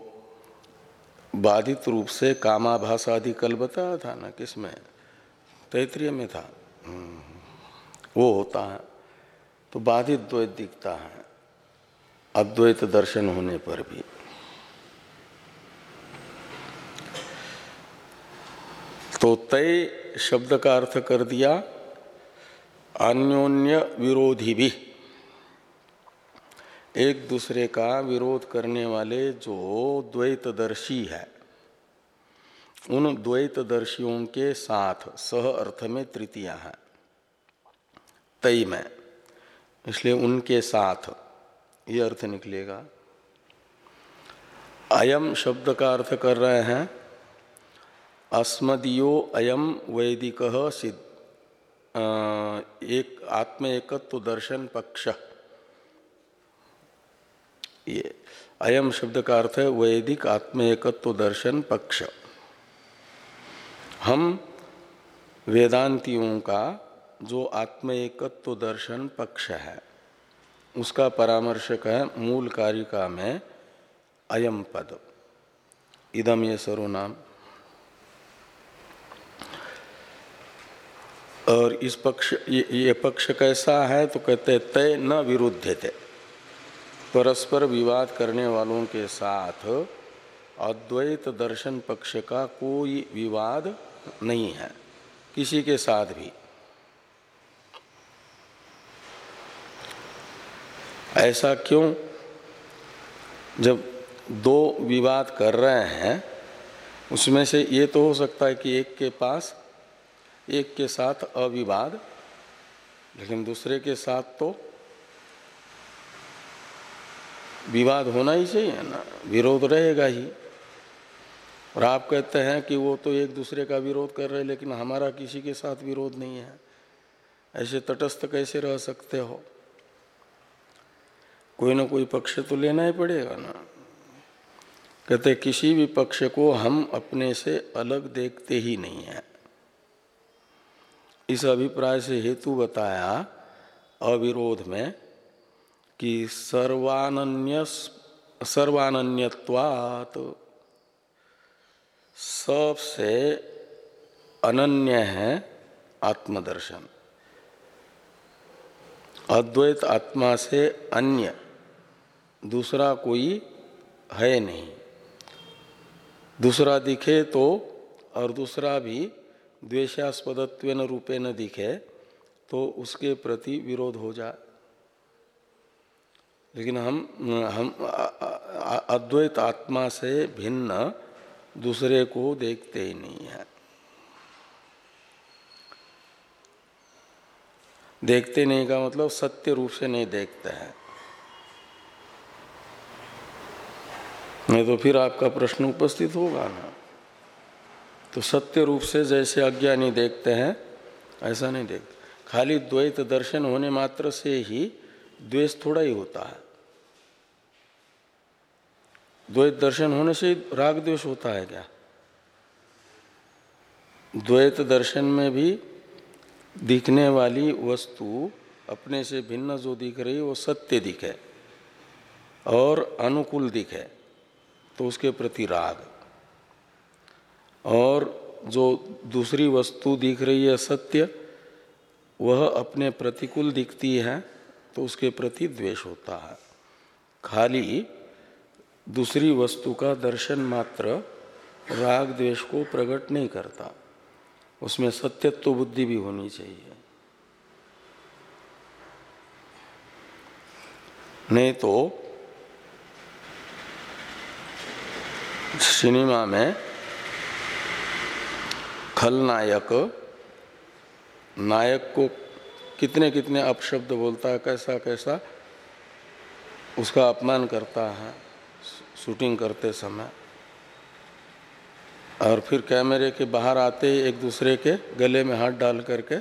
बाधित रूप से कामाभास आदि कल बताया था ना, किसमें, तैत्रीय में था, वो होता है। तो बाधित द्वैत दिखता है अद्वैत दर्शन होने पर भी। तो तय शब्द का अर्थ कर दिया अन्योन्य विरोधी भी, एक दूसरे का विरोध करने वाले जो द्वैतदर्शी है, उन द्वैतदर्शियों के साथ सह अर्थ में तृतीया है तय में, इसलिए उनके साथ ये अर्थ निकलेगा। अयम शब्द का अर्थ कर रहे हैं अस्मदीयो अयम वैदिकः सिद्ध, एक आत्म एकत्व दर्शन पक्ष। ये अयम शब्द का अर्थ है वैदिक आत्म एकत्व दर्शन पक्ष। हम वेदांतियों का जो आत्म एकत्व दर्शन पक्ष है उसका परामर्शक है मूल कारिका में अयम पद, इदम ये सर्वनाम। और इस पक्ष ये, ये पक्ष कैसा है तो कहते हैं तय न विरुद्धते, परस्पर विवाद करने वालों के साथ अद्वैत दर्शन पक्ष का कोई विवाद नहीं है किसी के साथ भी। ऐसा क्यों? जब दो विवाद कर रहे हैं उसमें से ये तो हो सकता है कि एक के पास एक के साथ अविवाद, लेकिन दूसरे के साथ तो विवाद होना ही चाहिए ना, विरोध रहेगा ही। और आप कहते हैं कि वो तो एक दूसरे का विरोध कर रहे हैं लेकिन हमारा किसी के साथ विरोध नहीं है, ऐसे तटस्थ कैसे रह सकते हो? कोई ना कोई पक्ष तो लेना ही पड़ेगा ना। कहते किसी भी पक्ष को हम अपने से अलग देखते ही नहीं है। इस अभिप्राय से हेतु बताया अविरोध में कि सर्वानन्य सर्वानन्यत्वात्, सबसे अनन्य है आत्मदर्शन। अद्वैत आत्मा से अन्य दूसरा कोई है नहीं। दूसरा दिखे तो, और दूसरा भी द्वेषास्पदत्वेन रूपेण दिखे तो उसके प्रति विरोध हो जाए, लेकिन हम हम अद्वैत आत्मा से भिन्न दूसरे को देखते ही नहीं है। देखते नहीं का मतलब सत्य रूप से नहीं देखते हैं, नहीं तो फिर आपका प्रश्न उपस्थित होगा ना। तो सत्य रूप से जैसे अज्ञानी देखते हैं ऐसा नहीं देखते। खाली द्वैत दर्शन होने मात्र से ही द्वेष थोड़ा ही होता है। द्वैत दर्शन होने से राग द्वेष होता है क्या? द्वैत दर्शन में भी दिखने वाली वस्तु अपने से भिन्न जो दिख रही है वो सत्य दिखे और अनुकूल दिखे तो उसके प्रति राग, और जो दूसरी वस्तु दिख रही है सत्य वह अपने प्रतिकूल दिखती है तो उसके प्रति द्वेष होता है। खाली दूसरी वस्तु का दर्शन मात्र राग द्वेष को प्रकट नहीं करता, उसमें सत्यत्व बुद्धि भी होनी चाहिए। नहीं तो सिनेमा में खलनायक नायक को कितने कितने अपशब्द बोलता है, कैसा कैसा उसका अपमान करता है शूटिंग करते समय, और फिर कैमरे के बाहर आते ही एक दूसरे के गले में हाथ डाल करके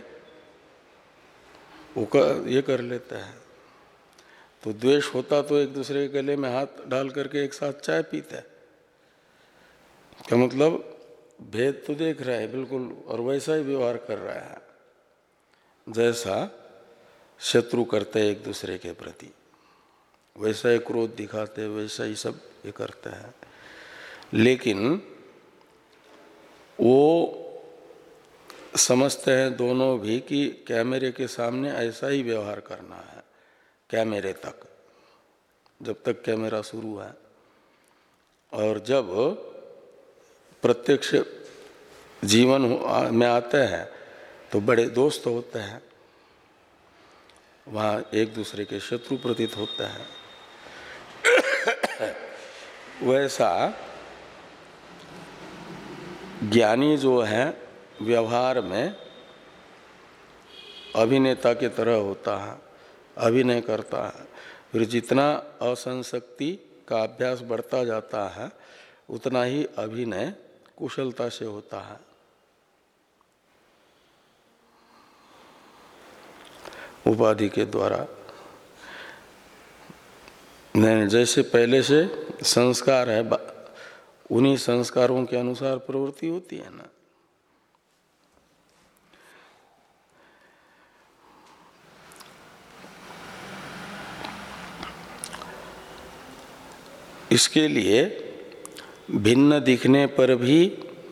वो कर, ये कर लेते हैं। तो द्वेष होता तो एक दूसरे के गले में हाथ डाल करके एक साथ चाय पीते हैं, क्या मतलब भेद तो देख रहा है बिल्कुल, और वैसा ही व्यवहार कर रहा है जैसा शत्रु करते हैं एक दूसरे के प्रति, वैसा ही क्रोध दिखाते, वैसा ही सब ये करते हैं। लेकिन वो समझते हैं दोनों भी कि कैमरे के सामने ऐसा ही व्यवहार करना है, कैमरे तक, जब तक कैमरा शुरू है। और जब प्रत्यक्ष जीवन में आते हैं तो बड़े दोस्त होते हैं, वहाँ एक दूसरे के शत्रु प्रतीत होते हैं। वैसा ज्ञानी जो है व्यवहार में अभिनेता की तरह होता है, अभिनय करता है। फिर जितना असंशक्ति का अभ्यास बढ़ता जाता है उतना ही अभिनय कुशलता से होता है। उपाधि के द्वारा नहीं, जैसे पहले से संस्कार है उन्हीं संस्कारों के अनुसार प्रवृत्ति होती है ना। इसके लिए भिन्न दिखने पर भी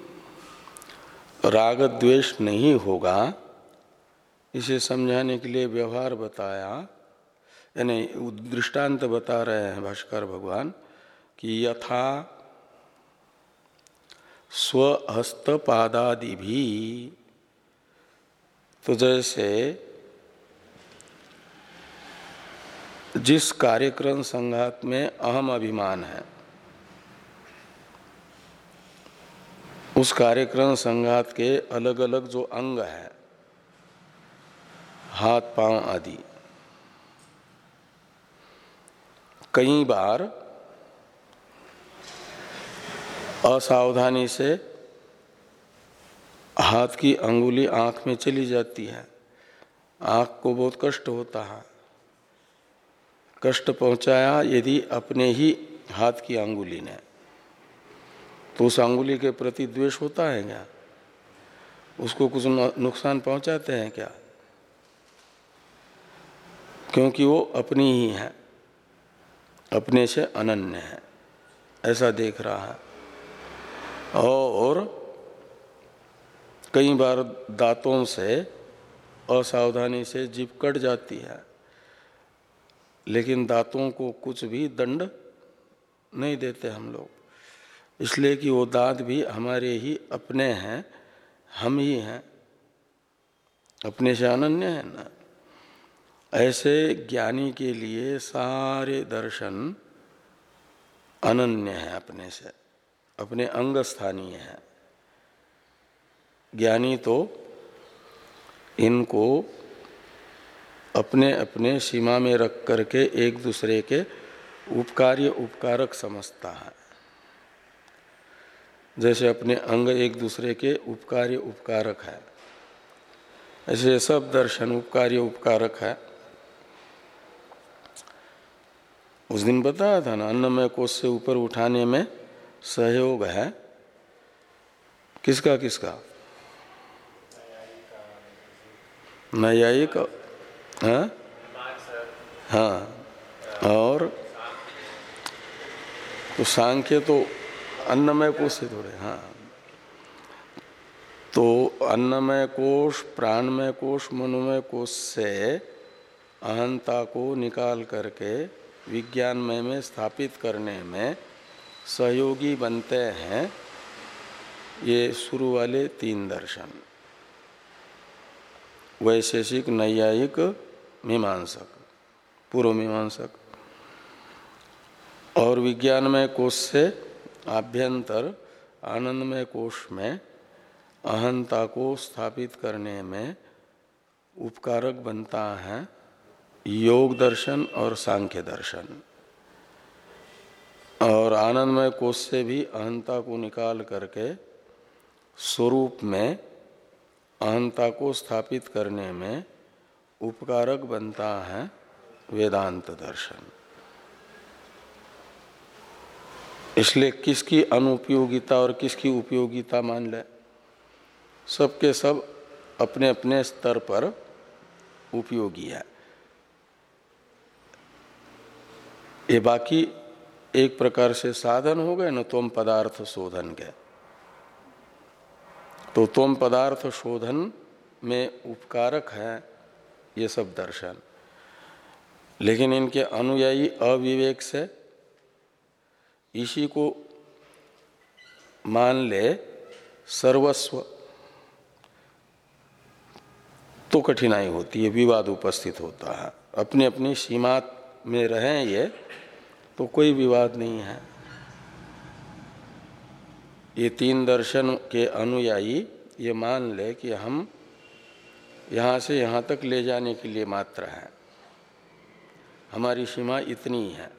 राग द्वेष नहीं होगा, इसे समझाने के लिए व्यवहार बताया, यानी दृष्टांत बता रहे हैं भाष्कर भगवान कि यथा स्वहस्तपादादि भी, तो जैसे जिस कार्यक्रम संघात में अहम अभिमान है उस कार्यक्रम संघात के अलग अलग जो अंग है, हाथ पांव आदि, कई बार असावधानी से हाथ की अंगुली आंख में चली जाती है, आंख को बहुत कष्ट होता है। कष्ट पहुंचाया यदि अपने ही हाथ की अंगुली ने, तो उस अंगुली के प्रति द्वेष होता है क्या? उसको कुछ नुकसान पहुंचाते हैं क्या? क्योंकि वो अपनी ही है, अपने से अनन्य है, ऐसा देख रहा है। और कई बार दांतों से असावधानी से जीभ कट जाती है, लेकिन दांतों को कुछ भी दंड नहीं देते हम लोग, इसलिए कि वो दांत भी हमारे ही अपने हैं, हम ही हैं, अपने से अनन्य है ना। ऐसे ज्ञानी के लिए सारे दर्शन अनन्य है, अपने से, अपने अंग स्थानीय है। ज्ञानी तो इनको अपने अपने सीमा में रख करके एक दूसरे के उपकार्य उपकारक समझता है। जैसे अपने अंग एक दूसरे के उपकार्य उपकारक है, ऐसे सब दर्शन उपकार्य उपकारक है। उस दिन बताया था ना, अन्नमय कोश से ऊपर उठाने में सहयोग है किसका किसका? न्यायिक, हाँ हाँ, और तो सांख्य तो अन्नमय कोश से थोड़े, हाँ। तो अन्नमय कोश, प्राणमय कोश, मनोमय कोश से अहंता को निकाल करके विज्ञानमय में स्थापित करने में सहयोगी बनते हैं ये शुरू वाले तीन दर्शन, वैशेषिक, नैयायिक, मीमांसक, पूर्व मीमांसक। और विज्ञानमय कोश से आभ्यंतर आनंदमय कोश में अहंता को स्थापित करने में उपकारक बनता है योग दर्शन और सांख्य दर्शन। और आनंदमय कोश से भी अहंता को निकाल करके स्वरूप में अहंता को स्थापित करने में उपकारक बनता है वेदांत दर्शन। इसलिए किसकी अनुपयोगिता और किसकी उपयोगिता मान ले, सबके सब अपने अपने स्तर पर उपयोगी है। ये बाकी एक प्रकार से साधन हो गए न त्वम पदार्थ शोधन के, तो त्वम पदार्थ शोधन में उपकारक है ये सब दर्शन। लेकिन इनके अनुयायी अविवेक से इसी को मान ले सर्वस्व, तो कठिनाई होती है, विवाद उपस्थित होता है। अपनी अपनी सीमा में रहें ये तो कोई विवाद नहीं है। ये तीन दर्शन के अनुयायी ये मान ले कि हम यहाँ से यहाँ तक ले जाने के लिए मात्र हैं, हमारी सीमा इतनी है,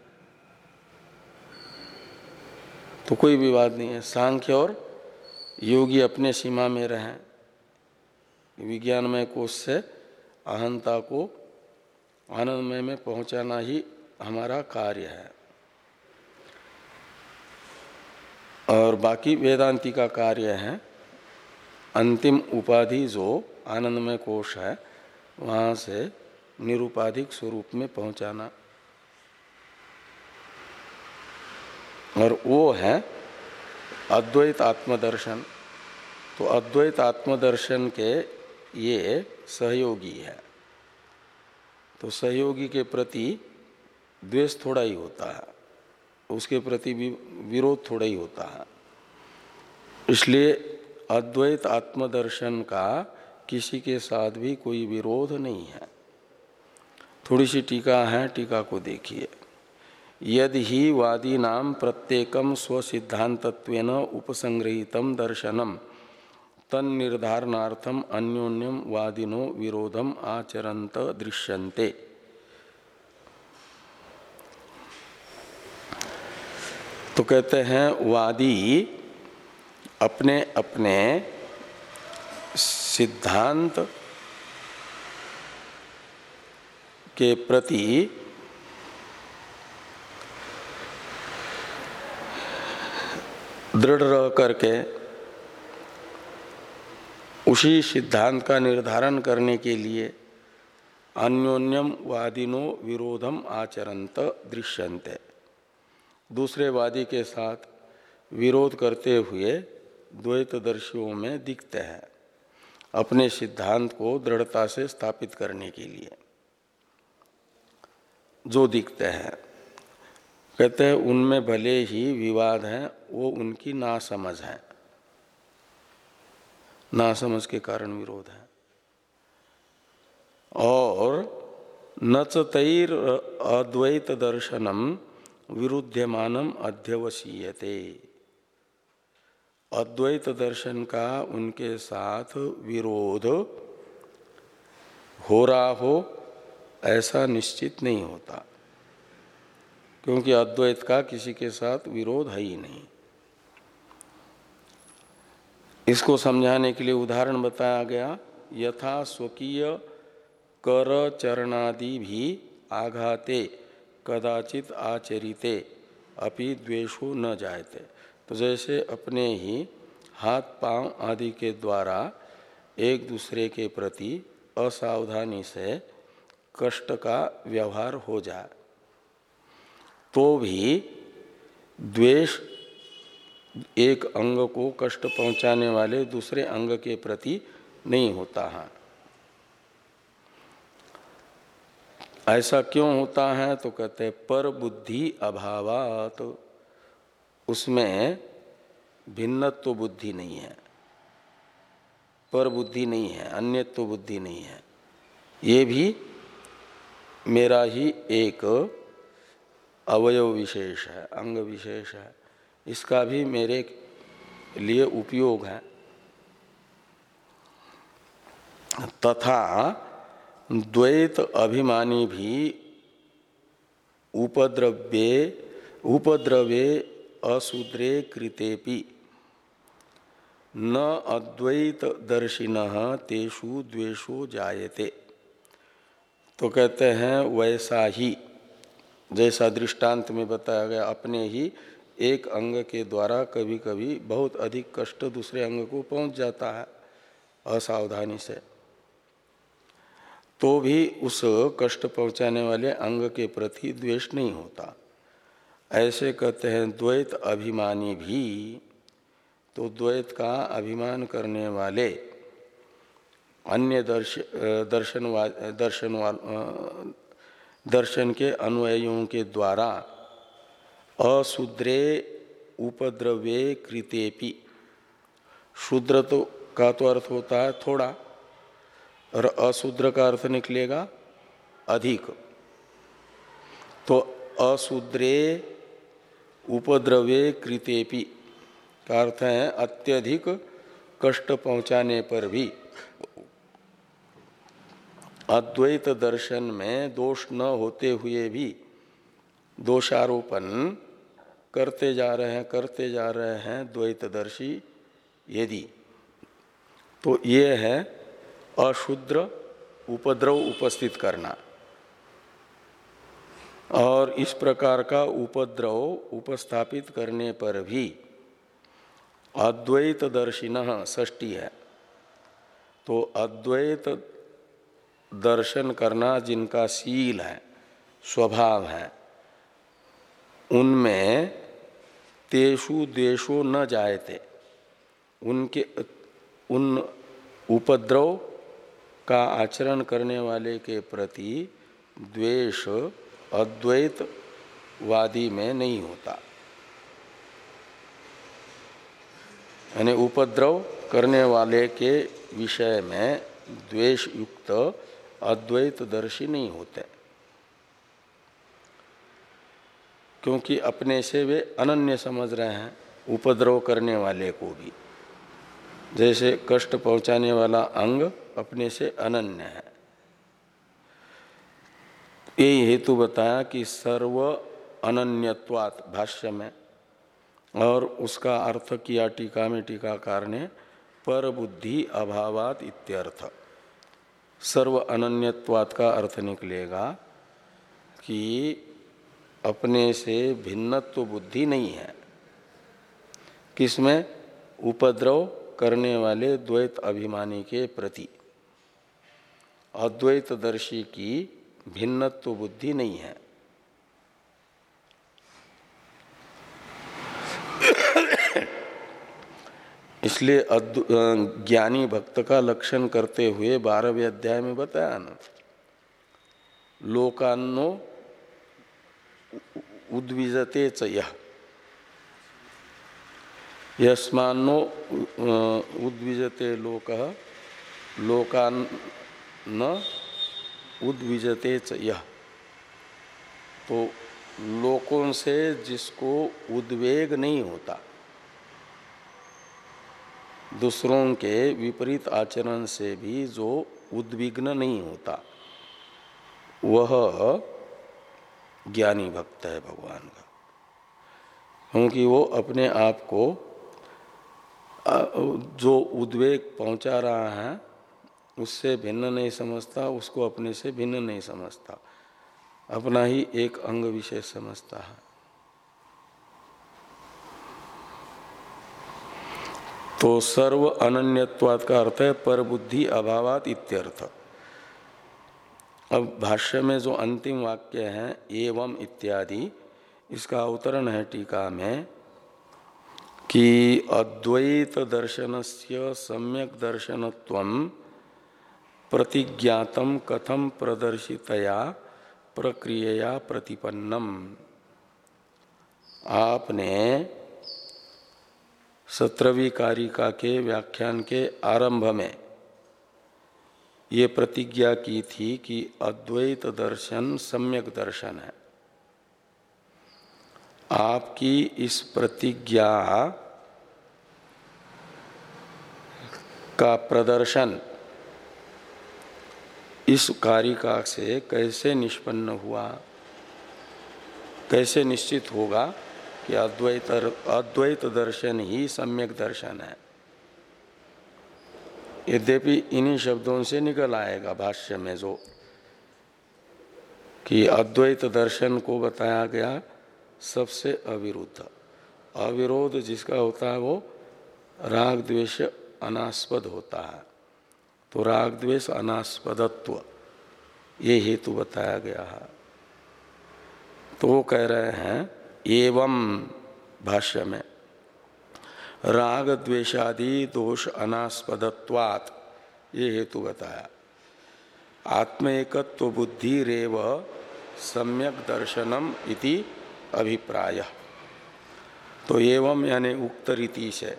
तो कोई विवाद नहीं है। सांख्य और योगी अपने सीमा में रहें, विज्ञानमय कोश से अहंता को आनंदमय में पहुंचाना ही हमारा कार्य है। और बाकी वेदांती का कार्य है अंतिम उपाधि जो आनंदमय कोश है वहाँ से निरुपाधिक स्वरूप में पहुंचाना, और वो है अद्वैत आत्मदर्शन। तो अद्वैत आत्मदर्शन के ये सहयोगी है, तो सहयोगी के प्रति द्वेष थोड़ा ही होता है, उसके प्रति भी विरोध थोड़ा ही होता है। इसलिए अद्वैत आत्मदर्शन का किसी के साथ भी कोई विरोध नहीं है। थोड़ी सी टीका है, टीका को देखिए। यदि ही वादीनां प्रत्येकम स्वसिद्धांतत्वेन उपसंगृहीतम दर्शनम तन्निर्धारणार्थम अन्योन्यम वादिनो विरोधम आचरन्त दृश्यन्ते। तो कहते हैं वादी अपने अपने सिद्धांत के प्रति दृढ़ रह करके उसी सिद्धांत का निर्धारण करने के लिए अन्योन्यम वादिनो विरोधम आचरन्त दृश्यन्ते, दूसरे वादी के साथ विरोध करते हुए द्वैतदर्शियों में दिखते हैं, अपने सिद्धांत को दृढ़ता से स्थापित करने के लिए जो दिखते हैं। कहते हैं उनमें भले ही विवाद है, वो उनकी नासमझ है, नासमझ के कारण विरोध है। और न च तैर अद्वैत दर्शनम विरुध्यमानम अध्यवसीयते, अद्वैत दर्शन का उनके साथ विरोध हो रहा हो ऐसा निश्चित नहीं होता, क्योंकि अद्वैत का किसी के साथ विरोध है ही नहीं। इसको समझाने के लिए उदाहरण बताया गया, यथा स्वकीय कर चरणादि भी आघाते कदाचित आचरिते अपि द्वेषो न जायते। तो जैसे अपने ही हाथ पांव आदि के द्वारा एक दूसरे के प्रति असावधानी से कष्ट का व्यवहार हो जाए तो भी द्वेष एक अंग को कष्ट पहुंचाने वाले दूसरे अंग के प्रति नहीं होता है। ऐसा क्यों होता है? तो कहते हैं पर बुद्धि अभावात, तो उसमें भिन्नत्व बुद्धि नहीं है, पर बुद्धि नहीं है, अन्यत्व बुद्धि नहीं है। ये भी मेरा ही एक अवयव विशेष है, अंग विशेष है, इसका भी मेरे लिए उपयोग है। तथा द्वैत अभिमानी भी उपद्रव्ये उपद्रवे अशूद्रे कृतेपि न अद्वैत दर्शिनः तेषु द्वेषो जायते। तो कहते हैं वैसा ही जैसा दृष्टांत में बताया गया, अपने ही एक अंग के द्वारा कभी कभी बहुत अधिक कष्ट दूसरे अंग को पहुंच जाता है असावधानी से, तो भी उस कष्ट पहुंचाने वाले अंग के प्रति द्वेष नहीं होता। ऐसे कहते हैं द्वैत अभिमानी भी, तो द्वैत का अभिमान करने वाले अन्य दर्श, दर्शन दर्शन दर्शन के अनुयायियों के द्वारा अशूद्रे उपद्रव्ये कृतेपि, शूद्र तो का तो अर्थ होता है थोड़ा, और अशूद्र का अर्थ निकलेगा अधिक। तो अशूद्रे उपद्रव्ये कृतेपि का अर्थ है अत्यधिक कष्ट पहुंचाने पर भी अद्वैत दर्शन में दोष न होते हुए भी दोषारोपण करते जा रहे हैं करते जा रहे हैं द्वैतदर्शी यदि, तो ये है अशूद्र उपद्रव उपस्थित करना। और इस प्रकार का उपद्रव उपस्थापित करने पर भी अद्वैत दर्शिनः षष्ठी है, तो अद्वैत दर्शन करना जिनका शील है, स्वभाव है, उनमें तेषु द्वेषो न जायते, उनके उन उपद्रव का आचरण करने वाले के प्रति द्वेष अद्वैतवादी में नहीं होता। यानी उपद्रव करने वाले के विषय में द्वेष युक्त अद्वैतदर्शी नहीं होते, क्योंकि अपने से वे अनन्य समझ रहे हैं उपद्रव करने वाले को भी। जैसे कष्ट पहुंचाने वाला अंग अपने से अनन्य है। यही हेतु बताया कि सर्व अनन्यत्वात् भाष्य में, और उसका अर्थ किया टीका में टीकाकार ने पर बुद्धि अभावात इत्यर्थ। सर्व अनन्यत्वात् का अर्थ निकलेगा कि अपने से भिन्नत्व बुद्धि नहीं है, किसमें? उपद्रव करने वाले द्वैत अभिमानी के प्रति अद्वैतदर्शी की भिन्नत्व बुद्धि नहीं है। इसलिए ज्ञानी भक्त का लक्षण करते हुए बारहवें अध्याय में बताया ना, लोकान्नो उद्विजते च यः, यस्मान्नो उद्विजते लोकः लोकान् न उद्विजते च यः। तो लोकों से जिसको उद्वेग नहीं होता, दूसरों के विपरीत आचरण से भी जो उद्विग्न नहीं होता, वह ज्ञानी भक्त है भगवान का, क्योंकि वो अपने आप को जो उद्वेग पहुंचा रहा है उससे भिन्न नहीं समझता, उसको अपने से भिन्न नहीं समझता, अपना ही एक अंग विशेष समझता है। तो सर्व अनन्यत्वात् का अर्थ है पर बुद्धि अभावात इत्यर्थ। अब भाष्य में जो अंतिम वाक्य है एवं इत्यादि, इसका अवतरण है टीका में कि अद्वैत दर्शनस्य सम्यक दर्शनत्वं प्रतिज्ञातम कथम प्रदर्शितया प्रक्रियया प्रतिपन्नम। आपने सत्रहवीं कारिका के व्याख्यान के आरंभ में ये प्रतिज्ञा की थी कि अद्वैत दर्शन सम्यक दर्शन है। आपकी इस प्रतिज्ञा का प्रदर्शन इस कारिका से कैसे निष्पन्न हुआ, कैसे निश्चित होगा कि अद्वैत अद्वैत दर्शन ही सम्यक दर्शन है। यद्यपि इन्हीं शब्दों से निकल आएगा भाष्य में जो कि अद्वैत दर्शन को बताया गया सबसे अविरुद्ध, अविरोध जिसका होता है वो राग द्वेष अनास्पद होता है। तो राग द्वेष अनास्पदत्व ये हेतु बताया गया है। तो वो कह रहे हैं एवं भाष्य में राग द्वेषादि दोष अनास्पदत्वात् ये हेतु बताया। आत्मैकत्व बुद्धि रेव सम्यक दर्शनम इति अभिप्राय। तो एवं यानी उक्त रीति से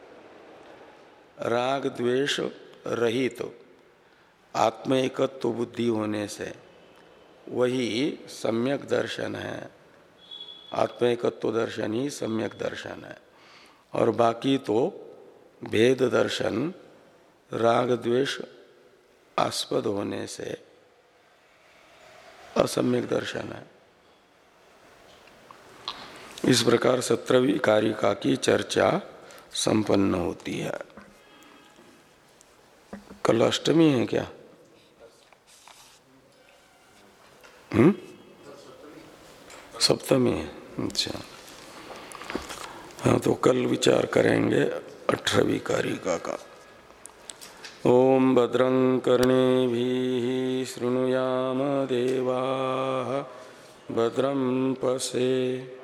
राग द्वेष रहित तो आत्मैकत्व बुद्धि होने से वही सम्यक दर्शन है। आत्मैकत्व दर्शन ही सम्यक दर्शन है, और बाकी तो भेद दर्शन राग द्वेष आस्पद होने से असम्यक दर्शन है। इस प्रकार सत्रहवीं कारिका की चर्चा संपन्न होती है। कल अष्टमी है क्या? हम्म सप्तमी है। अच्छा, हाँ, तो कल विचार करेंगे अठारहवीं कारिका का। ओम भद्रं कर्णेभिः शृणुयाम देवाः भद्रं पश्येत्